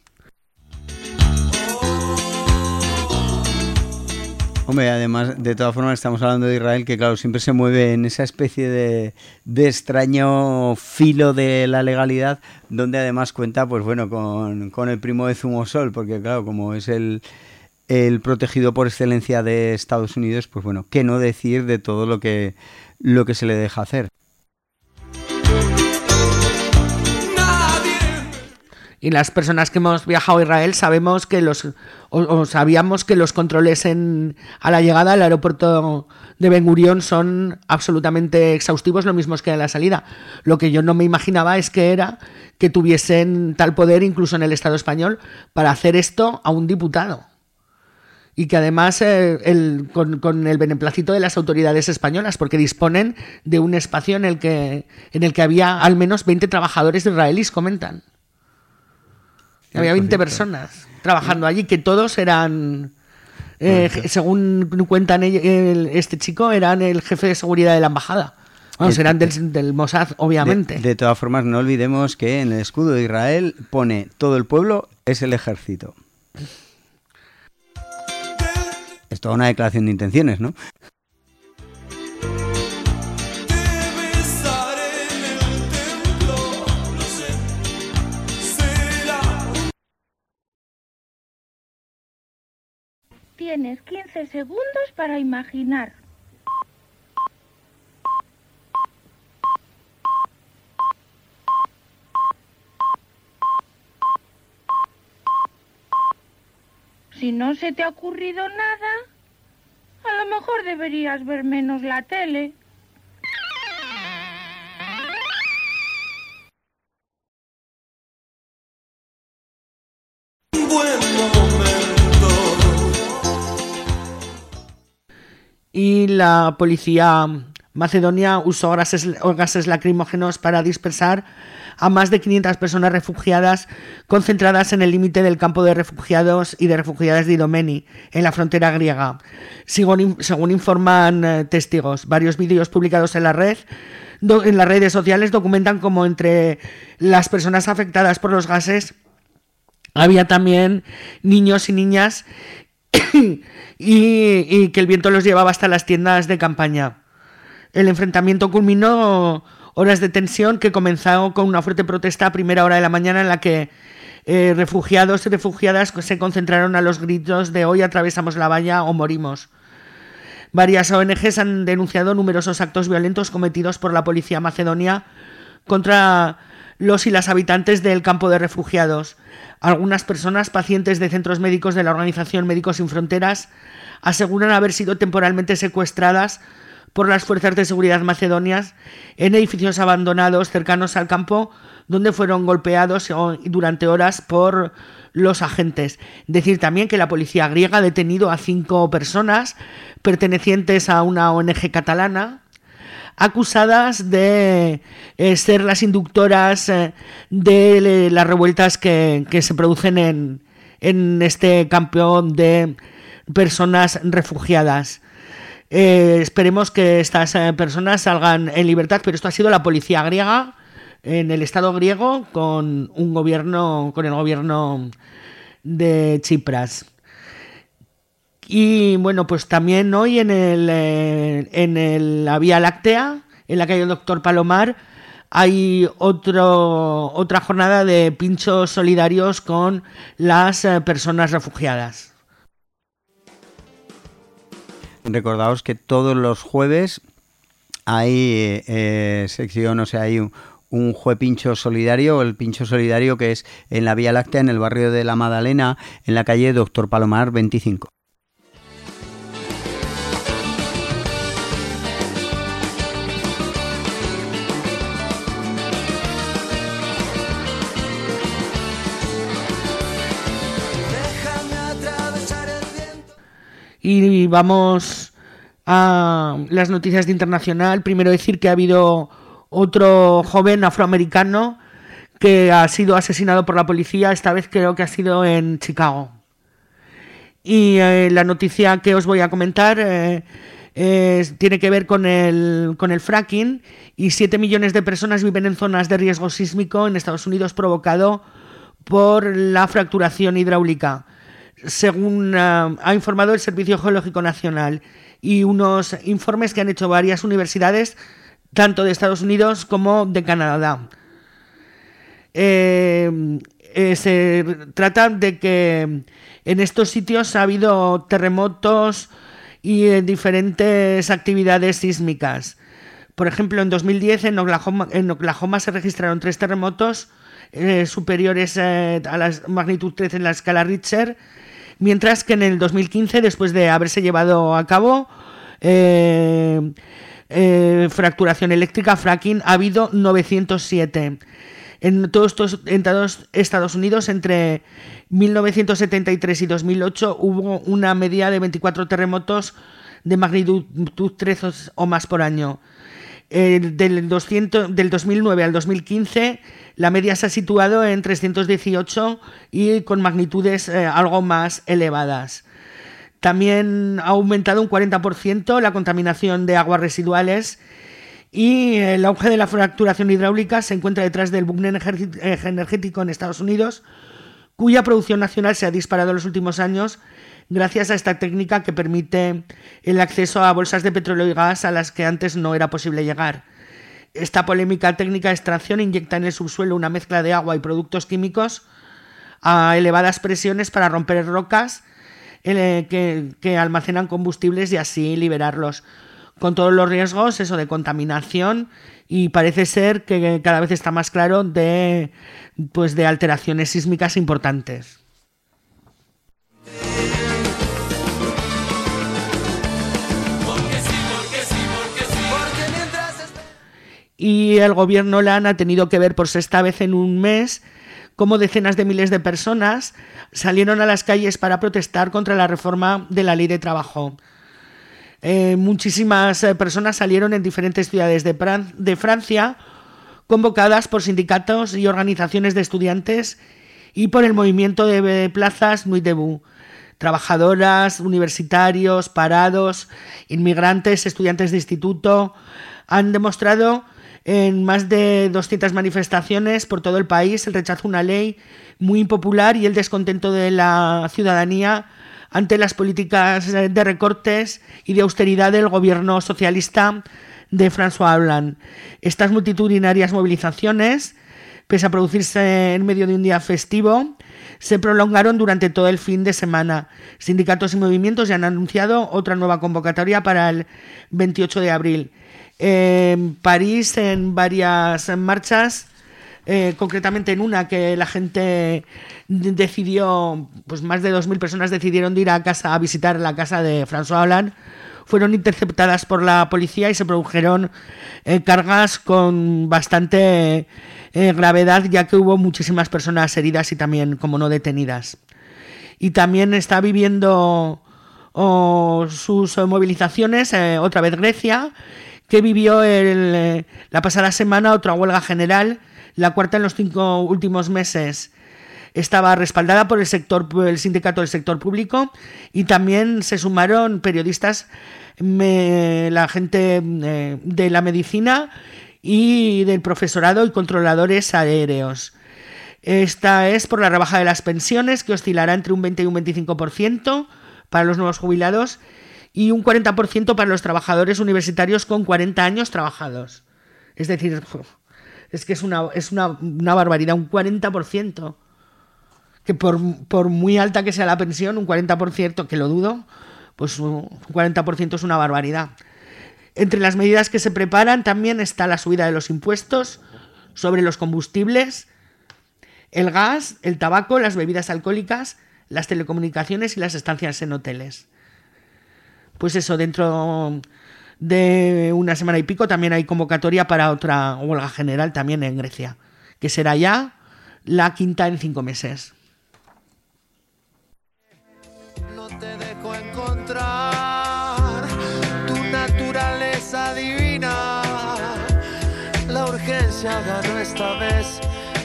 Hombre, además, de todas formas, estamos hablando de Israel, que claro, siempre se mueve en esa especie de, de extraño filo de la legalidad, donde además cuenta, pues bueno, con, con el primo de Zumosol, porque claro, como es el... el protegido por excelencia de Estados Unidos, pues bueno, qué no decir de todo lo que, lo que se le deja hacer. Y las personas que hemos viajado a Israel sabemos que los o, o sabíamos que los controles en, a la llegada al aeropuerto de Ben Gurión son absolutamente exhaustivos, lo mismos que a la salida. Lo que yo no me imaginaba es que era que tuviesen tal poder, incluso en el Estado español, para hacer esto a un diputado. Y que además eh, el, con, con el beneplácito de las autoridades españolas, porque disponen de un espacio en el que, en el que había al menos veinte trabajadores israelíes, comentan. Había veinte personas trabajando allí, que todos eran, eh, según cuentan el, el, este chico, eran el jefe de seguridad de la embajada. Vamos, eran del, del Mossad, obviamente. De, de todas formas, no olvidemos que en el escudo de Israel pone todo el pueblo es el ejército. Es toda una declaración de intenciones, ¿no? Tienes quince segundos para imaginar. Si no se te ha ocurrido nada, a lo mejor deberías ver menos la tele. Y la policía macedonia usó gases, gases lacrimógenos para dispersar a más de quinientas personas refugiadas concentradas en el límite del campo de refugiados y de refugiadas de Idomeni, en la frontera griega. Según, según informan eh, testigos, varios vídeos publicados en la red, do, en las redes sociales documentan como entre las personas afectadas por los gases había también niños y niñas y, y que el viento los llevaba hasta las tiendas de campaña. El enfrentamiento culminó horas de tensión que comenzó con una fuerte protesta a primera hora de la mañana en la que eh, refugiados y refugiadas se concentraron a los gritos de hoy atravesamos la valla o morimos. Varias O N Ges han denunciado numerosos actos violentos cometidos por la policía macedonia contra los y las habitantes del campo de refugiados. Algunas personas, pacientes de centros médicos de la organización Médicos Sin Fronteras, aseguran haber sido temporalmente secuestradas por las fuerzas de seguridad macedonias en edificios abandonados cercanos al campo, donde fueron golpeados durante horas por los agentes. Decir también que la policía griega ha detenido a cinco personas pertenecientes a una O N G catalana, acusadas de eh, ser las inductoras eh, de las revueltas que, que se producen en, en este campo de personas refugiadas. Eh, esperemos que estas eh, personas salgan en libertad, pero esto ha sido la policía griega en el Estado griego con un gobierno, con el gobierno de Tsipras. Y bueno, pues también hoy en el eh, en el, la Vía Láctea, en la calle Doctor Palomar, hay otro otra jornada de pinchos solidarios con las eh, personas refugiadas. Recordaos que todos los jueves hay eh, sección, o sea, hay un, un jue pincho solidario, el pincho solidario que es en la Vía Láctea, en el barrio de La Madalena, en la calle Doctor Palomar veinticinco. Y vamos a las noticias de internacional. Primero decir que ha habido otro joven afroamericano que ha sido asesinado por la policía, esta vez creo que ha sido en Chicago. Y eh, la noticia que os voy a comentar eh, eh, tiene que ver con el, con el fracking, y siete millones de personas viven en zonas de riesgo sísmico en Estados Unidos provocado por la fracturación hidráulica, según eh, ha informado el Servicio Geológico Nacional y unos informes que han hecho varias universidades, tanto de Estados Unidos como de Canadá. Eh, eh, se trata de que en estos sitios ha habido terremotos y eh, diferentes actividades sísmicas. Por ejemplo, en dos mil diez en Oklahoma, en Oklahoma se registraron tres terremotos eh, superiores eh, a la magnitud tres en la escala Richter, mientras que en el dos mil quince, después de haberse llevado a cabo eh, eh, fracturación eléctrica, fracking, ha habido novecientos siete. En todos estos en todos Estados Unidos, entre mil novecientos setenta y tres y dos mil ocho, hubo una media de veinticuatro terremotos de magnitud tres o más por año. Eh, del, doscientos, del dos mil nueve al dos mil quince, la media se ha situado en trescientos dieciocho y con magnitudes eh, algo más elevadas. También ha aumentado un cuarenta por ciento la contaminación de aguas residuales, y el auge de la fracturación hidráulica se encuentra detrás del boom energético en Estados Unidos, cuya producción nacional se ha disparado en los últimos años gracias a esta técnica que permite el acceso a bolsas de petróleo y gas a las que antes no era posible llegar. Esta polémica técnica de extracción inyecta en el subsuelo una mezcla de agua y productos químicos a elevadas presiones para romper rocas eh, que, que almacenan combustibles y así liberarlos, con todos los riesgos eso de contaminación, y parece ser que cada vez está más claro de, pues, de alteraciones sísmicas importantes. Y el gobierno Lan ha tenido que ver por sexta vez en un mes cómo decenas de miles de personas salieron a las calles para protestar contra la reforma de la ley de trabajo. Eh, muchísimas eh, personas salieron en diferentes ciudades de, Fran- de Francia, convocadas por sindicatos y organizaciones de estudiantes y por el movimiento de plazas Nuit Debout. Trabajadoras, universitarios, parados, inmigrantes, estudiantes de instituto han demostrado en más de doscientas manifestaciones por todo el país el rechazo a una ley muy impopular y el descontento de la ciudadanía ante las políticas de recortes y de austeridad del gobierno socialista de François Hollande. Estas multitudinarias movilizaciones, pese a producirse en medio de un día festivo, se prolongaron durante todo el fin de semana. Sindicatos y movimientos ya han anunciado otra nueva convocatoria para el veintiocho de abril. En París, en varias marchas, Eh, concretamente en una que la gente decidió, pues más de dos mil personas decidieron de ir a casa a visitar la casa de François Hollande, fueron interceptadas por la policía y se produjeron eh, cargas con bastante eh, gravedad, ya que hubo muchísimas personas heridas y también, como no, detenidas. Y también está viviendo oh, sus eh, movilizaciones eh, otra vez Grecia, que vivió el, eh, la pasada semana otra huelga general, la cuarta en los cinco últimos meses. Estaba respaldada por el sector, por el sindicato del sector público, y también se sumaron periodistas, me, la gente eh, de la medicina y del profesorado y controladores aéreos. Esta es por la rebaja de las pensiones, que oscilará entre un veinte y un veinticinco por ciento para los nuevos jubilados y un cuarenta por ciento para los trabajadores universitarios con cuarenta años trabajados. Es decir, es que es una, es una, una barbaridad, un cuarenta por ciento. Que por, por muy alta que sea la pensión, un cuarenta por ciento, que lo dudo, pues un cuarenta por ciento es una barbaridad. Entre las medidas que se preparan también está la subida de los impuestos sobre los combustibles, el gas, el tabaco, las bebidas alcohólicas, las telecomunicaciones y las estancias en hoteles. Pues eso, dentro de una semana y pico también hay convocatoria para otra huelga general también en Grecia, que será ya la quinta en cinco meses. No te dejo encontrar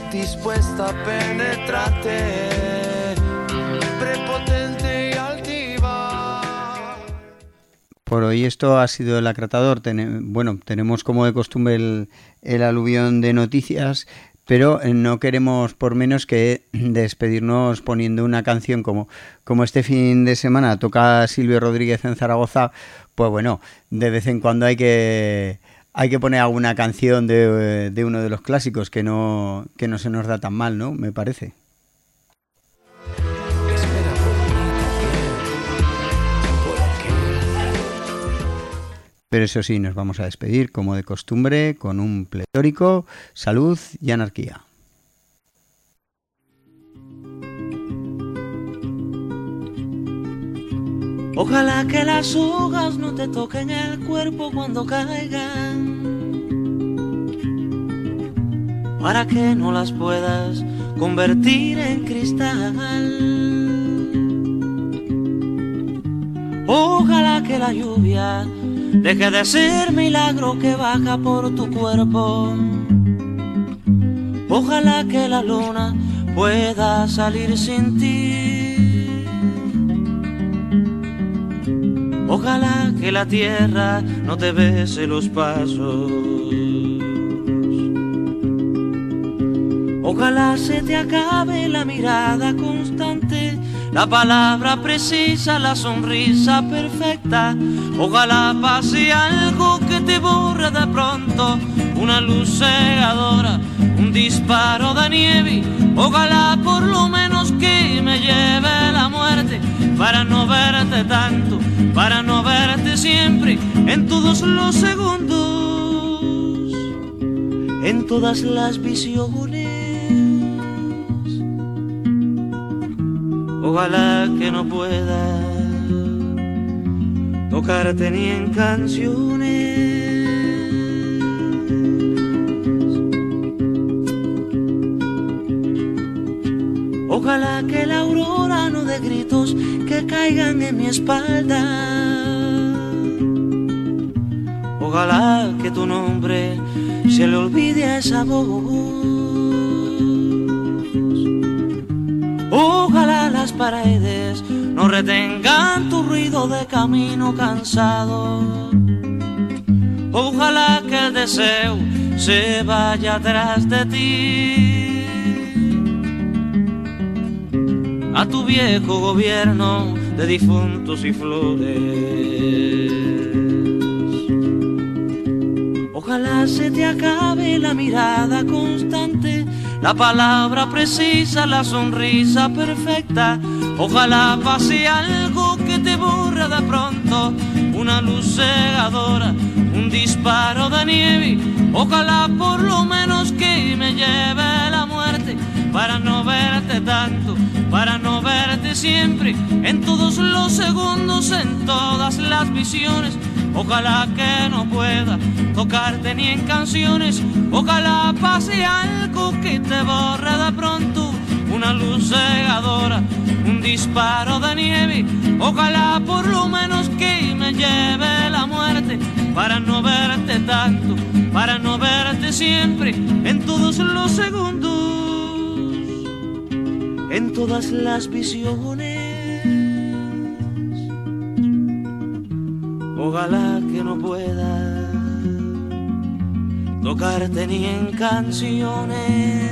dispuesta a penetrarte, prepotente y altiva. Por hoy esto ha sido el acratador. Ten- bueno, tenemos como de costumbre el, el aluvión de noticias, pero no queremos por menos que despedirnos poniendo una canción como, como este fin de semana toca Silvio Rodríguez en Zaragoza. Pues bueno, de vez en cuando hay que hay que poner alguna canción de, de uno de los clásicos que no, que no se nos da tan mal, ¿no? Me parece. Pero eso sí, nos vamos a despedir, como de costumbre, con un pletórico salud y anarquía. Ojalá que las hojas no te toquen el cuerpo cuando caigan, para que no las puedas convertir en cristal. Ojalá que la lluvia deje de ser milagro que baja por tu cuerpo. Ojalá que la luna pueda salir sin ti. Ojalá que la tierra no te bese los pasos. Ojalá se te acabe la mirada constante, la palabra precisa, la sonrisa perfecta. Ojalá pase algo que te borre de pronto, una luz cegadora, un disparo de nieve. Ojalá por lo menos que me lleve la muerte, para no verte tanto, para no verte siempre, en todos los segundos, en todas las visiones. Ojalá que no pueda tocarte ni en canciones. Ojalá que la aurora no dé gritos que caigan en mi espalda. Ojalá que tu nombre se le olvide a esa voz. Ojalá las paredes no retengan tu ruido de camino cansado. Ojalá que el deseo se vaya atrás de ti, a tu viejo gobierno de difuntos y flores. Ojalá se te acabe la mirada constante, la palabra precisa, la sonrisa perfecta. Ojalá pase algo que te borre de pronto, una luz cegadora, un disparo de nieve. Ojalá por lo menos que me lleve la muerte, para no verte tanto, para no verte siempre, en todos los segundos, en todas las visiones. Ojalá que no pueda tocarte ni en canciones. Ojalá pase algo que te borre de pronto, una luz cegadora, un disparo de nieve. Ojalá por lo menos que me lleve la muerte, para no verte tanto, para no verte siempre, en todos los segundos, en todas las visiones. Ojalá que no pueda tocarte ni en canciones.